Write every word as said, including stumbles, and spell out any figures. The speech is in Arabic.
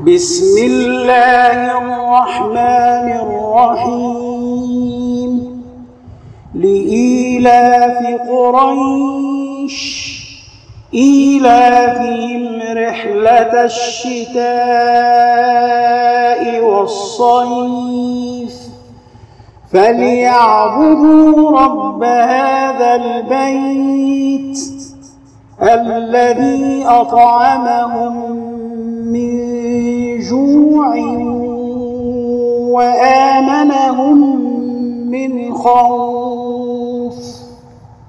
بسم الله الرحمن الرحيم لإيلاف قريش إيلافهم رحلة الشتاء والصيف فليعبدوا رب هذا البيت الذي أطعمهم من جوع وآمنهم من خوف.